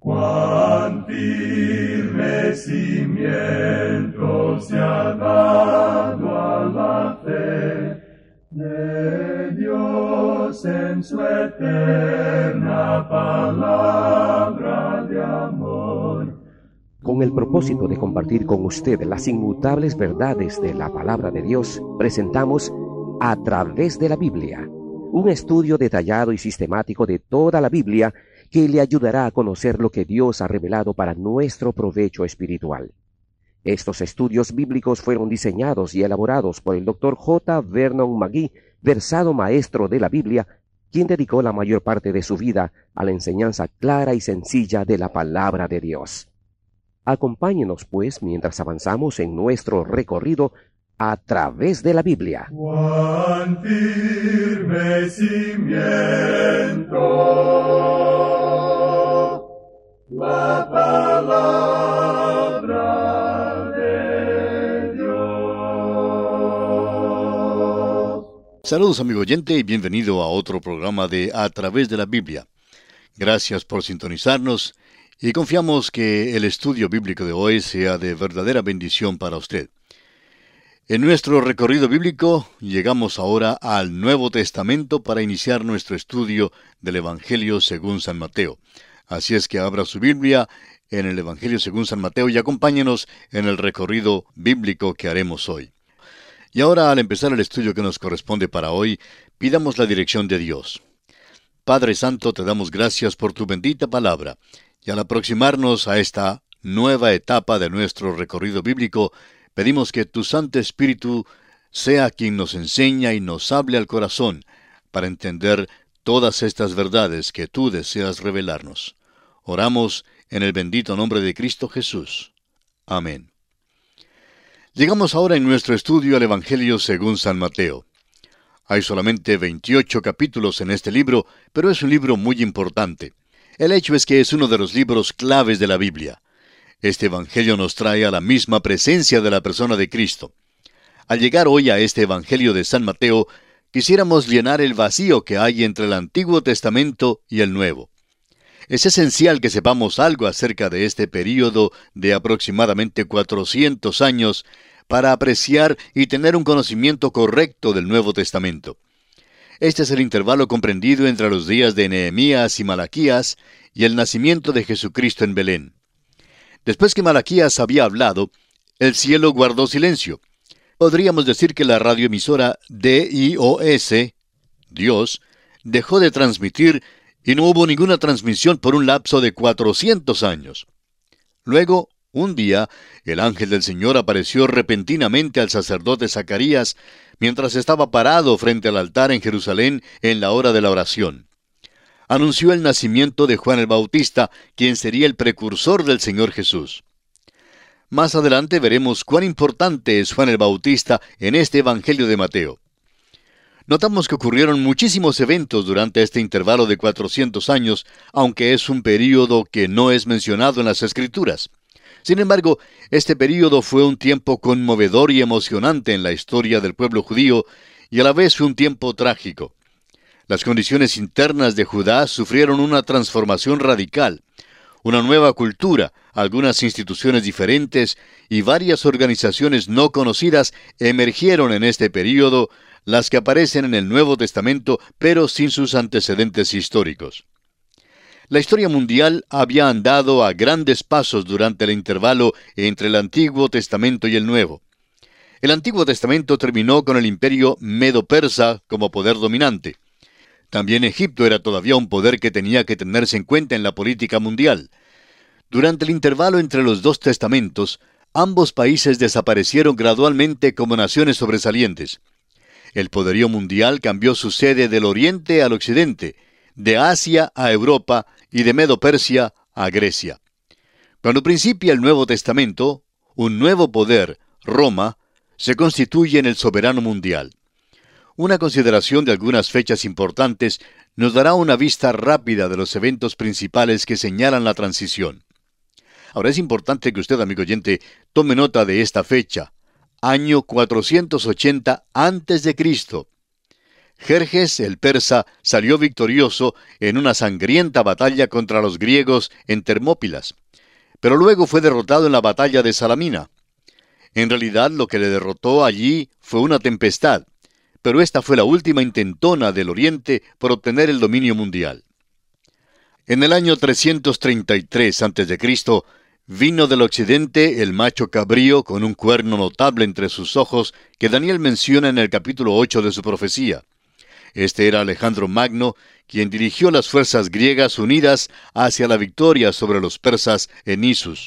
Cuán firme cimiento se ha dado a la fe de Dios en su eterna palabra de amor. Con el propósito de compartir con usted las inmutables verdades de la palabra de Dios, presentamos A Través de la Biblia, un estudio detallado y sistemático de toda la Biblia que le ayudará a conocer lo que Dios ha revelado para nuestro provecho espiritual. Estos estudios bíblicos fueron diseñados y elaborados por el Dr. J. Vernon McGee, versado maestro de la Biblia, quien dedicó la mayor parte de su vida a la enseñanza clara y sencilla de la palabra de Dios. Acompáñenos, pues, mientras avanzamos en nuestro recorrido a través de la Biblia. Cuán firme cimiento la palabra de Dios. Saludos, amigo oyente, y bienvenido a otro programa de A Través de la Biblia. Gracias por sintonizarnos y confiamos que el estudio bíblico de hoy sea de verdadera bendición para usted. En nuestro recorrido bíblico llegamos ahora al Nuevo Testamento para iniciar nuestro estudio del Evangelio según San Mateo. Así es que abra su Biblia en el Evangelio según San Mateo y acompáñenos en el recorrido bíblico que haremos hoy. Y ahora, al empezar el estudio que nos corresponde para hoy, pidamos la dirección de Dios. Padre Santo, te damos gracias por tu bendita palabra, y al aproximarnos a esta nueva etapa de nuestro recorrido bíblico, pedimos que tu Santo Espíritu sea quien nos enseña y nos hable al corazón para entender todas estas verdades que tú deseas revelarnos. Oramos en el bendito nombre de Cristo Jesús. Amén. Llegamos ahora en nuestro estudio al Evangelio según San Mateo. Hay solamente 28 capítulos en este libro, pero es un libro muy importante. El hecho es que es uno de los libros claves de la Biblia. Este Evangelio nos trae a la misma presencia de la persona de Cristo. Al llegar hoy a este Evangelio de San Mateo, quisiéramos llenar el vacío que hay entre el Antiguo Testamento y el Nuevo. Es esencial que sepamos algo acerca de este período de aproximadamente 400 años para apreciar y tener un conocimiento correcto del Nuevo Testamento. Este es el intervalo comprendido entre los días de Nehemías y Malaquías y el nacimiento de Jesucristo en Belén. Después que Malaquías había hablado, el cielo guardó silencio. Podríamos decir que la radioemisora DIOS, Dios, dejó de transmitir y no hubo ninguna transmisión por un lapso de 400 años. Luego, un día, el ángel del Señor apareció repentinamente al sacerdote Zacarías mientras estaba parado frente al altar en Jerusalén en la hora de la oración. Anunció el nacimiento de Juan el Bautista, quien sería el precursor del Señor Jesús. Más adelante veremos cuán importante es Juan el Bautista en este Evangelio de Mateo. Notamos que ocurrieron muchísimos eventos durante este intervalo de 400 años, aunque es un período que no es mencionado en las Escrituras. Sin embargo, este período fue un tiempo conmovedor y emocionante en la historia del pueblo judío, y a la vez fue un tiempo trágico. Las condiciones internas de Judá sufrieron una transformación radical, una nueva cultura, algunas instituciones diferentes y varias organizaciones no conocidas emergieron en este período, las que aparecen en el Nuevo Testamento, pero sin sus antecedentes históricos. La historia mundial había andado a grandes pasos durante el intervalo entre el Antiguo Testamento y el Nuevo. El Antiguo Testamento terminó con el imperio medo-persa como poder dominante. También Egipto era todavía un poder que tenía que tenerse en cuenta en la política mundial. Durante el intervalo entre los dos testamentos, ambos países desaparecieron gradualmente como naciones sobresalientes. El poderío mundial cambió su sede del oriente al occidente, de Asia a Europa y de Medo-Persia a Grecia. Cuando principia el Nuevo Testamento, un nuevo poder, Roma, se constituye en el soberano mundial. Una consideración de algunas fechas importantes nos dará una vista rápida de los eventos principales que señalan la transición. Ahora es importante que usted, amigo oyente, tome nota de esta fecha, año 480 a.C. Jerjes el persa salió victorioso en una sangrienta batalla contra los griegos en Termópilas, pero luego fue derrotado en la batalla de Salamina. En realidad lo que le derrotó allí fue una tempestad, pero esta fue la última intentona del Oriente por obtener el dominio mundial. En el año 333 a.C., vino del occidente el macho cabrío con un cuerno notable entre sus ojos que Daniel menciona en el capítulo 8 de su profecía. Este era Alejandro Magno, quien dirigió las fuerzas griegas unidas hacia la victoria sobre los persas en Isus.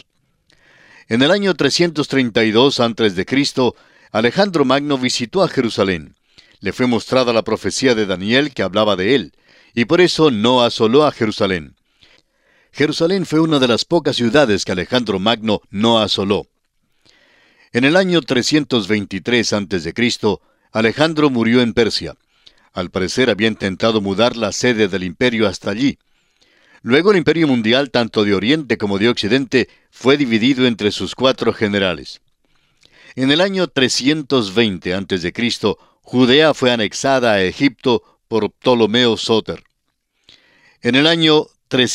En el año 332 a.C., Alejandro Magno visitó a Jerusalén. Le fue mostrada la profecía de Daniel que hablaba de él, y por eso no asoló a Jerusalén. Jerusalén fue una de las pocas ciudades que Alejandro Magno no asoló. En el año 323 a.C., Alejandro murió en Persia. Al parecer había intentado mudar la sede del imperio hasta allí. Luego el imperio mundial, tanto de Oriente como de Occidente, fue dividido entre sus 4 generales. En el año 320 a.C., Judea fue anexada a Egipto por Ptolomeo Sóter. En el año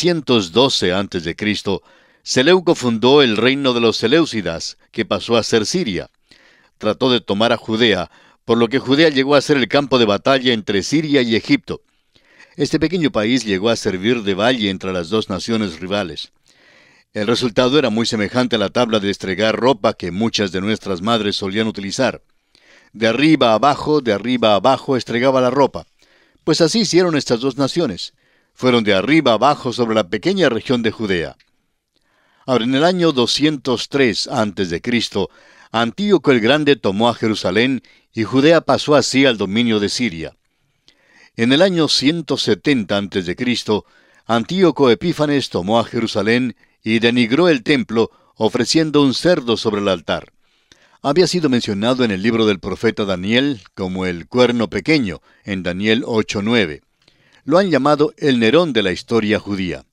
312 a.C., Seleuco fundó el reino de los Seleucidas, que pasó a ser Siria. Trató de tomar a Judea, por lo que Judea llegó a ser el campo de batalla entre Siria y Egipto. Este pequeño país llegó a servir de valle entre las 2 naciones rivales. El resultado era muy semejante a la tabla de estregar ropa que muchas de nuestras madres solían utilizar. De arriba a abajo estregaba la ropa. Pues así hicieron estas 2 naciones. Fueron de arriba abajo sobre la pequeña región de Judea. Ahora, en el año 203 a.C., Antíoco el Grande tomó a Jerusalén y Judea pasó así al dominio de Siria. En el año 170 a.C., Antíoco Epífanes tomó a Jerusalén y denigró el templo, ofreciendo un cerdo sobre el altar. Había sido mencionado en el libro del profeta Daniel como el cuerno pequeño, en Daniel 8:9. Lo han llamado el Nerón de la historia judía.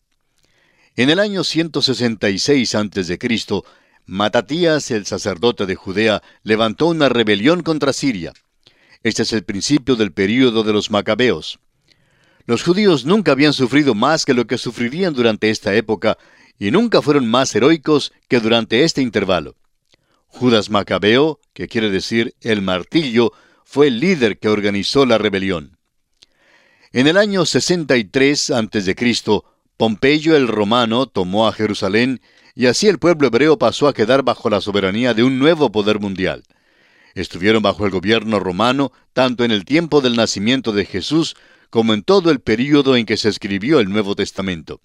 En el año 166 a.C., Matatías, el sacerdote de Judea, levantó una rebelión contra Siria. Este es el principio del período de los Macabeos. Los judíos nunca habían sufrido más que lo que sufrirían durante esta época, y nunca fueron más heroicos que durante este intervalo. Judas Macabeo, que quiere decir el martillo, fue el líder que organizó la rebelión. En el año 63 a.C., Pompeyo el romano tomó a Jerusalén, y así el pueblo hebreo pasó a quedar bajo la soberanía de un nuevo poder mundial. Estuvieron bajo el gobierno romano tanto en el tiempo del nacimiento de Jesús como en todo el período en que se escribió el Nuevo Testamento.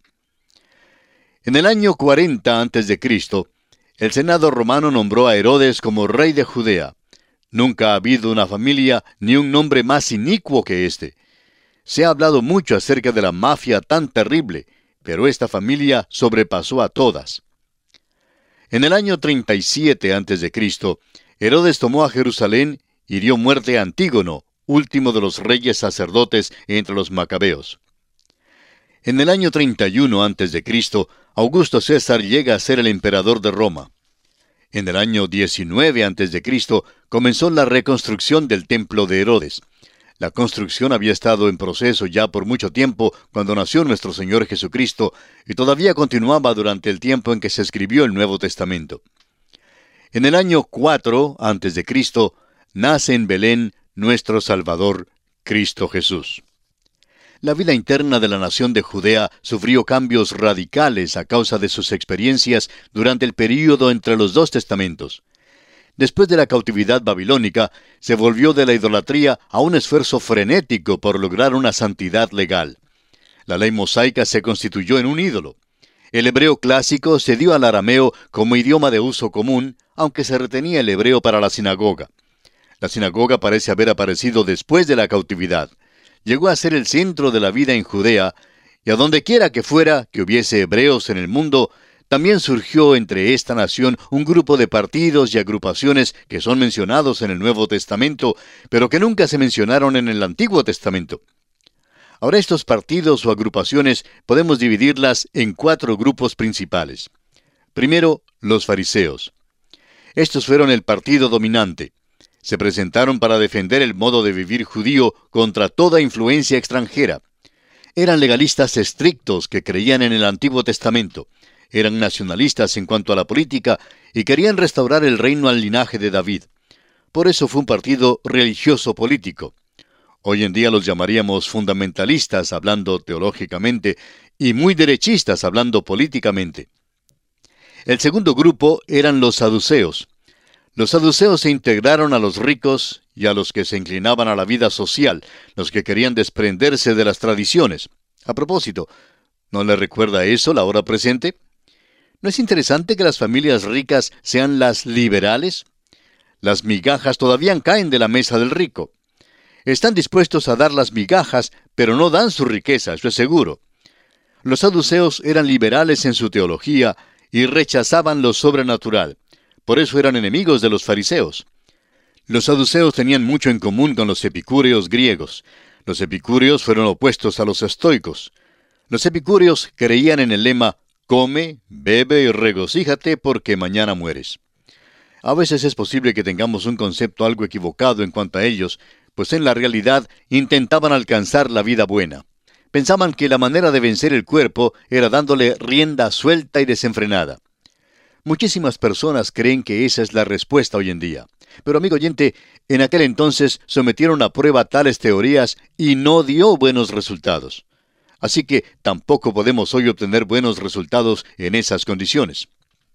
En el año 40 a.C., el Senado romano nombró a Herodes como rey de Judea. Nunca ha habido una familia ni un nombre más inicuo que este. Se ha hablado mucho acerca de la mafia tan terrible, pero esta familia sobrepasó a todas. En el año 37 a.C., Herodes tomó a Jerusalén y dio muerte a Antígono, último de los reyes sacerdotes entre los macabeos. En el año 31 a.C., Augusto César llega a ser el emperador de Roma. En el año 19 a.C. comenzó la reconstrucción del templo de Herodes. La construcción había estado en proceso ya por mucho tiempo cuando nació nuestro Señor Jesucristo y todavía continuaba durante el tiempo en que se escribió el Nuevo Testamento. En el año 4 a.C. nace en Belén nuestro Salvador, Cristo Jesús. La vida interna de la nación de Judea sufrió cambios radicales a causa de sus experiencias durante el período entre los 2 testamentos. Después de la cautividad babilónica, se volvió de la idolatría a un esfuerzo frenético por lograr una santidad legal. La ley mosaica se constituyó en un ídolo. El hebreo clásico se dio al arameo como idioma de uso común, aunque se retenía el hebreo para la sinagoga. La sinagoga parece haber aparecido después de la cautividad. Llegó a ser el centro de la vida en Judea, y a donde quiera que fuera que hubiese hebreos en el mundo, también surgió entre esta nación un grupo de partidos y agrupaciones que son mencionados en el Nuevo Testamento, pero que nunca se mencionaron en el Antiguo Testamento. Ahora estos partidos o agrupaciones podemos dividirlas en 4 grupos principales. Primero, los fariseos. Estos fueron el partido dominante. Se presentaron para defender el modo de vivir judío contra toda influencia extranjera. Eran legalistas estrictos que creían en el Antiguo Testamento. Eran nacionalistas en cuanto a la política y querían restaurar el reino al linaje de David. Por eso fue un partido religioso político. Hoy en día los llamaríamos fundamentalistas hablando teológicamente y muy derechistas hablando políticamente. El segundo grupo eran los saduceos. Los saduceos se integraron a los ricos y a los que se inclinaban a la vida social, los que querían desprenderse de las tradiciones. A propósito, ¿no le recuerda eso la hora presente? ¿No es interesante que las familias ricas sean las liberales? Las migajas todavía caen de la mesa del rico. Están dispuestos a dar las migajas, pero no dan su riqueza, eso es seguro. Los saduceos eran liberales en su teología y rechazaban lo sobrenatural. Por eso eran enemigos de los fariseos. Los saduceos tenían mucho en común con los epicúreos griegos. Los epicúreos fueron opuestos a los estoicos. Los epicúreos creían en el lema, come, bebe y regocíjate porque mañana mueres. A veces es posible que tengamos un concepto algo equivocado en cuanto a ellos, pues en la realidad intentaban alcanzar la vida buena. Pensaban que la manera de vencer el cuerpo era dándole rienda suelta y desenfrenada. Muchísimas personas creen que esa es la respuesta hoy en día. Pero amigo oyente, en aquel entonces sometieron a prueba tales teorías y no dio buenos resultados. Así que tampoco podemos hoy obtener buenos resultados en esas condiciones.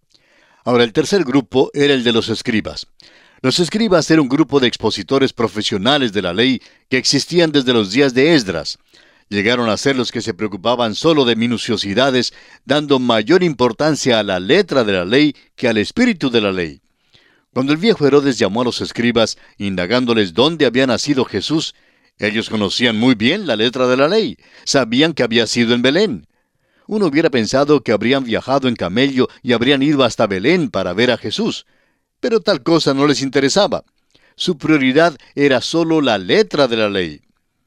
Ahora, el tercer grupo era el de los escribas. Los escribas eran un grupo de expositores profesionales de la ley que existían desde los días de Esdras. Llegaron a ser los que se preocupaban solo de minuciosidades, dando mayor importancia a la letra de la ley que al espíritu de la ley. Cuando el viejo Herodes llamó a los escribas, indagándoles dónde había nacido Jesús, ellos conocían muy bien la letra de la ley, sabían que había sido en Belén. Uno hubiera pensado que habrían viajado en camello y habrían ido hasta Belén para ver a Jesús, pero tal cosa no les interesaba. Su prioridad era solo la letra de la ley.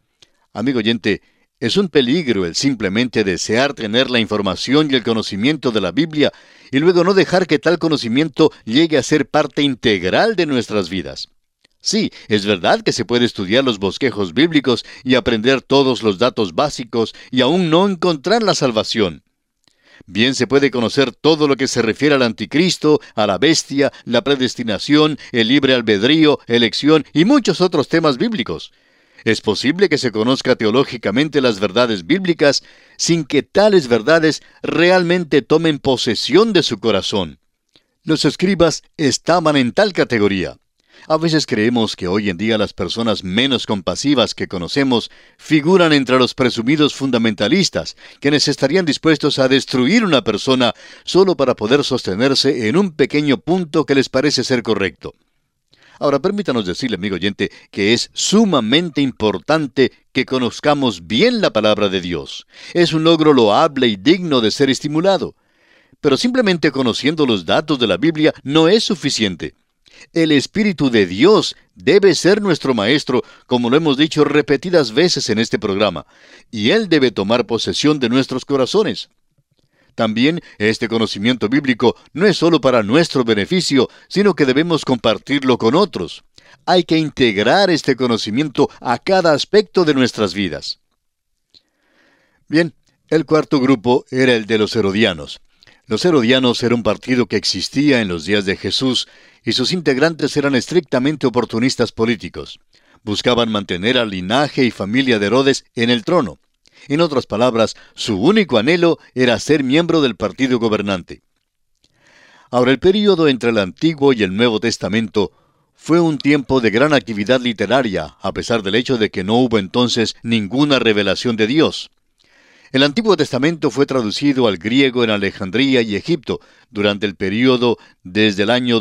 Amigo oyente, es un peligro el simplemente desear tener la información y el conocimiento de la Biblia y luego no dejar que tal conocimiento llegue a ser parte integral de nuestras vidas. Sí, es verdad que se puede estudiar los bosquejos bíblicos y aprender todos los datos básicos y aún no encontrar la salvación. Bien se puede conocer todo lo que se refiere al anticristo, a la bestia, la predestinación, el libre albedrío, elección y muchos otros temas bíblicos. Es posible que se conozca teológicamente las verdades bíblicas sin que tales verdades realmente tomen posesión de su corazón. Los escribas estaban en tal categoría. A veces creemos que hoy en día las personas menos compasivas que conocemos figuran entre los presumidos fundamentalistas, quienes estarían dispuestos a destruir una persona solo para poder sostenerse en un pequeño punto que les parece ser correcto. Ahora, permítanos decirle, amigo oyente, que es sumamente importante que conozcamos bien la palabra de Dios. Es un logro loable y digno de ser estimulado. Pero simplemente conociendo los datos de la Biblia no es suficiente. El Espíritu de Dios debe ser nuestro maestro, como lo hemos dicho repetidas veces en este programa, y Él debe tomar posesión de nuestros corazones. También este conocimiento bíblico no es solo para nuestro beneficio, sino que debemos compartirlo con otros. Hay que integrar este conocimiento a cada aspecto de nuestras vidas. Bien, el cuarto grupo era el de los herodianos. Los herodianos era un partido que existía en los días de Jesús y sus integrantes eran estrictamente oportunistas políticos. Buscaban mantener al linaje y familia de Herodes en el trono. En otras palabras, su único anhelo era ser miembro del partido gobernante. Ahora, el período entre el Antiguo y el Nuevo Testamento fue un tiempo de gran actividad literaria, a pesar del hecho de que no hubo entonces ninguna revelación de Dios. El Antiguo Testamento fue traducido al griego en Alejandría y Egipto durante el período desde el año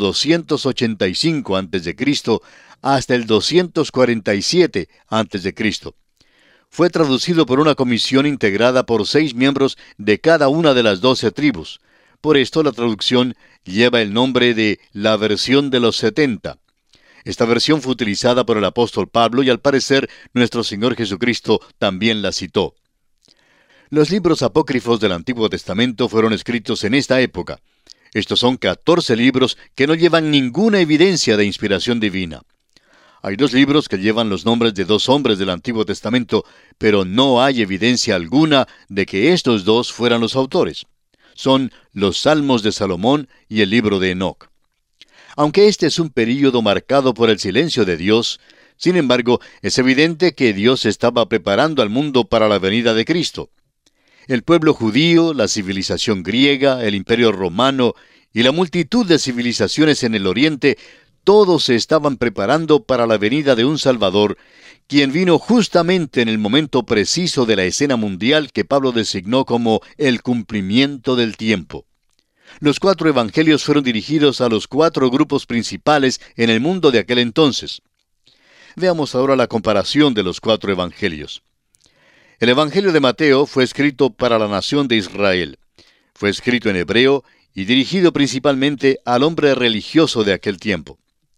285 a.C. hasta el 247 a.C. Fue traducido por una comisión integrada por 6 miembros de cada una de las 12 tribus. Por esto la traducción lleva el nombre de la versión de los 70. Esta versión fue utilizada por el apóstol Pablo y al parecer nuestro Señor Jesucristo también la citó. Los libros apócrifos del Antiguo Testamento fueron escritos en esta época. Estos son 14 libros que no llevan ninguna evidencia de inspiración divina. Hay dos libros que llevan los nombres de dos hombres del Antiguo Testamento, pero no hay evidencia alguna de que estos dos fueran los autores. Son los Salmos de Salomón y el libro de Enoc. Aunque este es un período marcado por el silencio de Dios, sin embargo, es evidente que Dios estaba preparando al mundo para la venida de Cristo. El pueblo judío, la civilización griega, el imperio romano y la multitud de civilizaciones en el oriente, todos se estaban preparando para la venida de un Salvador, quien vino justamente en el momento preciso de la escena mundial que Pablo designó como el cumplimiento del tiempo. Los 4 evangelios fueron dirigidos a los 4 grupos principales en el mundo de aquel entonces. Veamos ahora la comparación de los 4 evangelios. El Evangelio de Mateo fue escrito para la nación de Israel. Fue escrito en hebreo y dirigido principalmente al hombre religioso de aquel tiempo.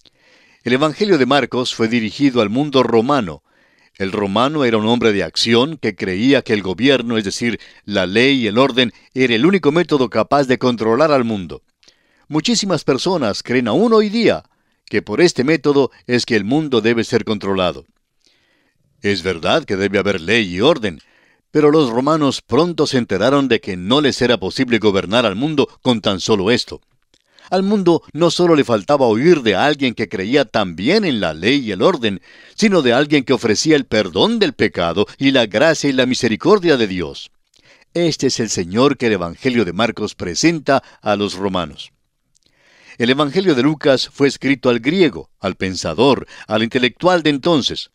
El Evangelio de Marcos fue dirigido al mundo romano. El romano era un hombre de acción que creía que el gobierno, es decir, la ley y el orden, era el único método capaz de controlar al mundo. Muchísimas personas creen aún hoy día que por este método es que el mundo debe ser controlado. Es verdad que debe haber ley y orden, pero los romanos pronto se enteraron de que no les era posible gobernar al mundo con tan solo esto. Al mundo no solo le faltaba oír de alguien que creía también en la ley y el orden, sino de alguien que ofrecía el perdón del pecado y la gracia y la misericordia de Dios. Este es el Señor que el Evangelio de Marcos presenta a los romanos. El Evangelio de Lucas fue escrito al griego, al pensador, al intelectual de entonces.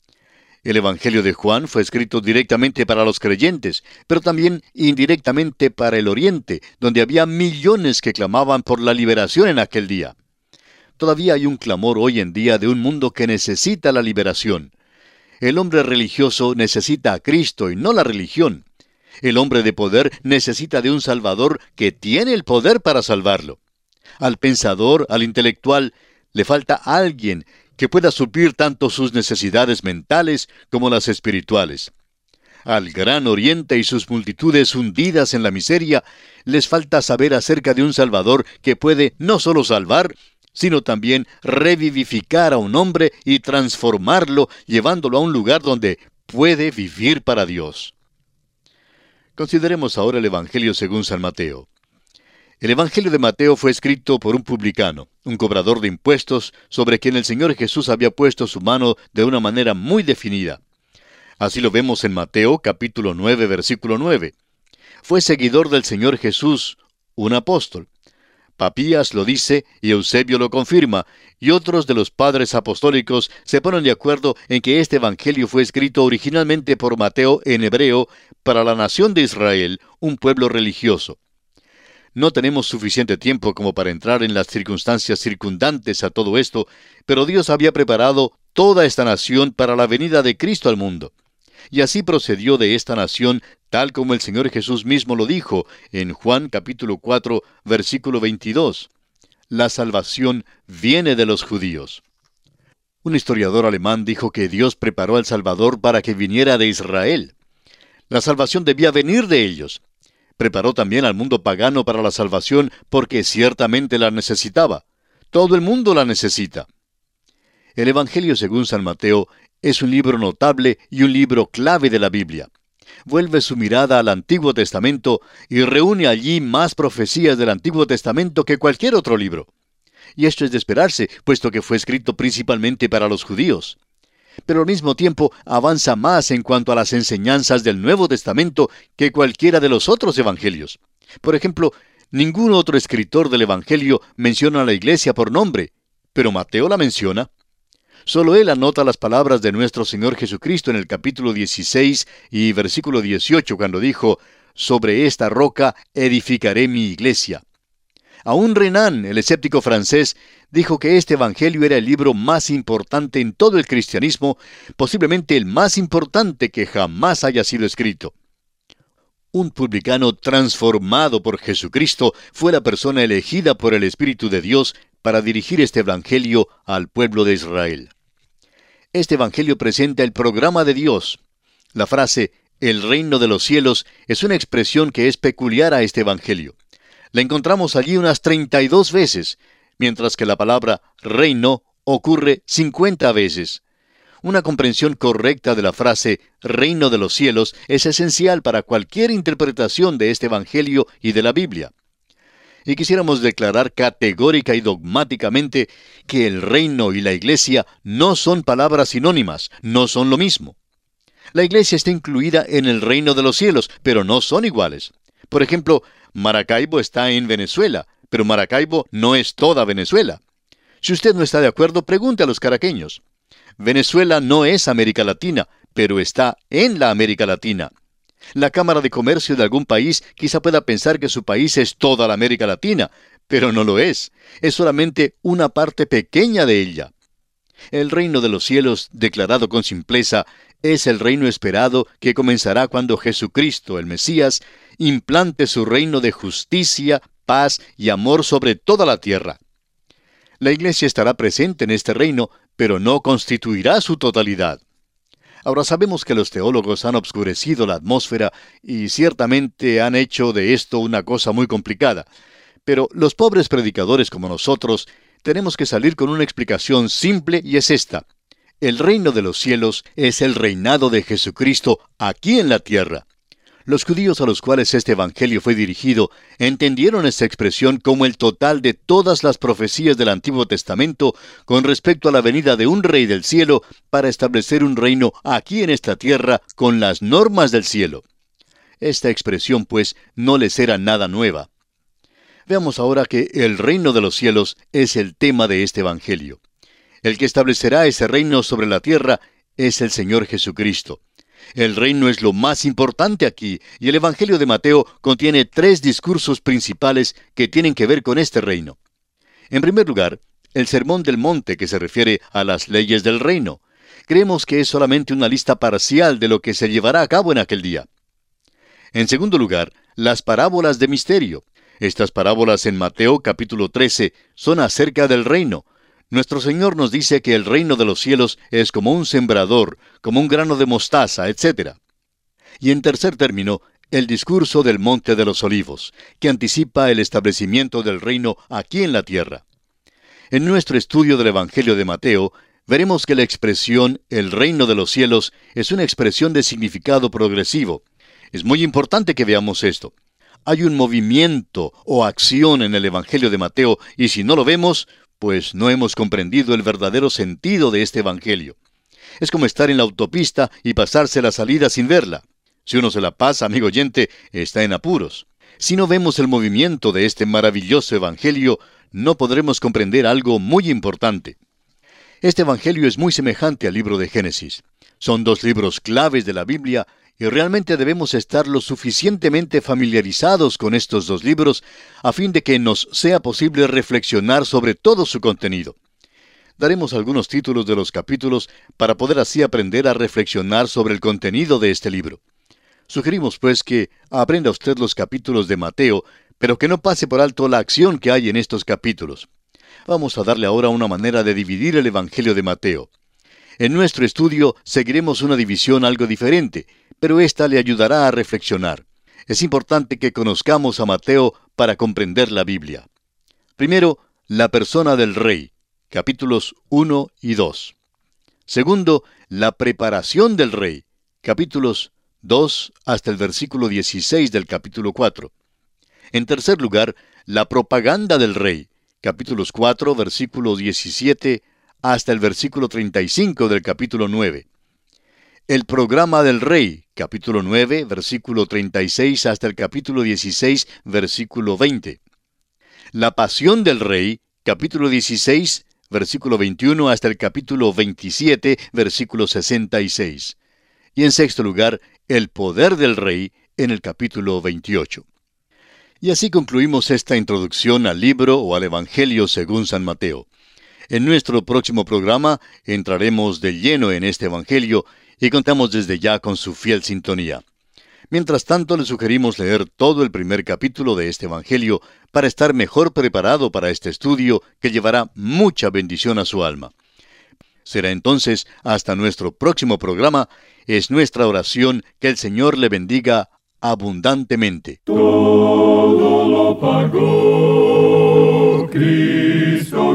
El Evangelio de Juan fue escrito directamente para los creyentes, pero también indirectamente para el Oriente, donde había millones que clamaban por la liberación en aquel día. Todavía hay un clamor hoy en día de un mundo que necesita la liberación. El hombre religioso necesita a Cristo y no la religión. El hombre de poder necesita de un Salvador que tiene el poder para salvarlo. Al pensador, al intelectual, le falta alguien que pueda suplir tanto sus necesidades mentales como las espirituales. Al gran Oriente y sus multitudes hundidas en la miseria, les falta saber acerca de un Salvador que puede no solo salvar, sino también revivificar a un hombre y transformarlo, llevándolo a un lugar donde puede vivir para Dios. Consideremos ahora el Evangelio según San Mateo. El Evangelio de Mateo fue escrito por un publicano, un cobrador de impuestos, sobre quien el Señor Jesús había puesto su mano de una manera muy definida. Así lo vemos en Mateo capítulo 9, versículo 9. Fue seguidor del Señor Jesús, un apóstol. Papías lo dice y Eusebio lo confirma, y otros de los padres apostólicos se ponen de acuerdo en que este Evangelio fue escrito originalmente por Mateo en hebreo para la nación de Israel, un pueblo religioso. No tenemos suficiente tiempo como para entrar en las circunstancias circundantes a todo esto, pero Dios había preparado toda esta nación para la venida de Cristo al mundo. Y así procedió de esta nación, tal como el Señor Jesús mismo lo dijo en Juan capítulo 4, versículo 22. La salvación viene de los judíos. Un historiador alemán dijo que Dios preparó al Salvador para que viniera de Israel. La salvación debía venir de ellos. Preparó también al mundo pagano para la salvación porque ciertamente la necesitaba. Todo el mundo la necesita. El Evangelio según San Mateo es un libro notable y un libro clave de la Biblia. Vuelve su mirada al Antiguo Testamento y reúne allí más profecías del Antiguo Testamento que cualquier otro libro. Y esto es de esperarse, puesto que fue escrito principalmente para los judíos. Pero al mismo tiempo avanza más en cuanto a las enseñanzas del Nuevo Testamento que cualquiera de los otros evangelios. Por ejemplo, ningún otro escritor del Evangelio menciona a la iglesia por nombre, pero Mateo la menciona. Solo él anota las palabras de nuestro Señor Jesucristo en el capítulo 16 y versículo 18, cuando dijo, «Sobre esta roca edificaré mi iglesia». Aún Renan, el escéptico francés, dijo que este Evangelio era el libro más importante en todo el cristianismo, posiblemente el más importante que jamás haya sido escrito. Un publicano transformado por Jesucristo fue la persona elegida por el Espíritu de Dios para dirigir este Evangelio al pueblo de Israel. Este Evangelio presenta el programa de Dios. La frase, el reino de los cielos, es una expresión que es peculiar a este Evangelio. La encontramos allí unas 32 veces, mientras que la palabra reino ocurre 50 veces. Una comprensión correcta de la frase reino de los cielos es esencial para cualquier interpretación de este Evangelio y de la Biblia. Y quisiéramos declarar categórica y dogmáticamente que el reino y la iglesia no son palabras sinónimas, no son lo mismo. La iglesia está incluida en el reino de los cielos, pero no son iguales. Por ejemplo, Maracaibo está en Venezuela, pero Maracaibo no es toda Venezuela. Si usted no está de acuerdo, pregunte a los caraqueños. Venezuela no es América Latina, pero está en la América Latina. La Cámara de Comercio de algún país quizá pueda pensar que su país es toda la América Latina, pero no lo es. Es solamente una parte pequeña de ella. El reino de los cielos, declarado con simpleza, es el reino esperado que comenzará cuando Jesucristo, el Mesías, implante su reino de justicia, paz y amor sobre toda la tierra. La iglesia estará presente en este reino, pero no constituirá su totalidad. Ahora sabemos que los teólogos han obscurecido la atmósfera y ciertamente han hecho de esto una cosa muy complicada. Pero los pobres predicadores como nosotros tenemos que salir con una explicación simple y es esta. El reino de los cielos es el reinado de Jesucristo aquí en la tierra. Los judíos a los cuales este evangelio fue dirigido entendieron esta expresión como el total de todas las profecías del Antiguo Testamento con respecto a la venida de un rey del cielo para establecer un reino aquí en esta tierra con las normas del cielo. Esta expresión, pues, no les era nada nueva. Veamos ahora que el reino de los cielos es el tema de este evangelio. El que establecerá ese reino sobre la tierra es el Señor Jesucristo. El reino es lo más importante aquí, y el Evangelio de Mateo contiene 3 discursos principales que tienen que ver con este reino. En primer lugar, el Sermón del Monte, que se refiere a las leyes del reino. Creemos que es solamente una lista parcial de lo que se llevará a cabo en aquel día. En segundo lugar, las parábolas de misterio. Estas parábolas en Mateo capítulo 13 son acerca del reino. Nuestro Señor nos dice que el reino de los cielos es como un sembrador, como un grano de mostaza, etc. Y en tercer término, el discurso del Monte de los Olivos, que anticipa el establecimiento del reino aquí en la tierra. En nuestro estudio del Evangelio de Mateo, veremos que la expresión el reino de los cielos es una expresión de significado progresivo. Es muy importante que veamos esto. Hay un movimiento o acción en el Evangelio de Mateo, y si no lo vemos, pues no hemos comprendido el verdadero sentido de este Evangelio. Es como estar en la autopista y pasarse la salida sin verla. Si uno se la pasa, amigo oyente, está en apuros. Si no vemos el movimiento de este maravilloso Evangelio, no podremos comprender algo muy importante. Este Evangelio es muy semejante al libro de Génesis. Son 2 libros claves de la Biblia, y realmente debemos estar lo suficientemente familiarizados con estos 2 libros a fin de que nos sea posible reflexionar sobre todo su contenido. Daremos algunos títulos de los capítulos para poder así aprender a reflexionar sobre el contenido de este libro. Sugerimos pues que aprenda usted los capítulos de Mateo, pero que no pase por alto la acción que hay en estos capítulos. Vamos a darle ahora una manera de dividir el Evangelio de Mateo. En nuestro estudio seguiremos una división algo diferente, pero esta le ayudará a reflexionar. Es importante que conozcamos a Mateo para comprender la Biblia. Primero, la persona del rey, capítulos 1 y 2. Segundo, la preparación del rey, capítulos 2 hasta el versículo 16 del capítulo 4. En tercer lugar, la propaganda del rey, capítulos 4, versículo 17 hasta el versículo 35 del capítulo 9. El programa del rey, capítulo 9, versículo 36 hasta el capítulo 16, versículo 20. La pasión del rey, capítulo 16, versículo 21 hasta el capítulo 27, versículo 66. Y en sexto lugar, el poder del rey, en el capítulo 28. Y así concluimos esta introducción al libro o al Evangelio según San Mateo. En nuestro próximo programa entraremos de lleno en este Evangelio y contamos desde ya con su fiel sintonía. Mientras tanto, le sugerimos leer todo el primer capítulo de este Evangelio para estar mejor preparado para este estudio que llevará mucha bendición a su alma. Será entonces hasta nuestro próximo programa. Es nuestra oración que el Señor le bendiga abundantemente. Todo lo pagó Cristo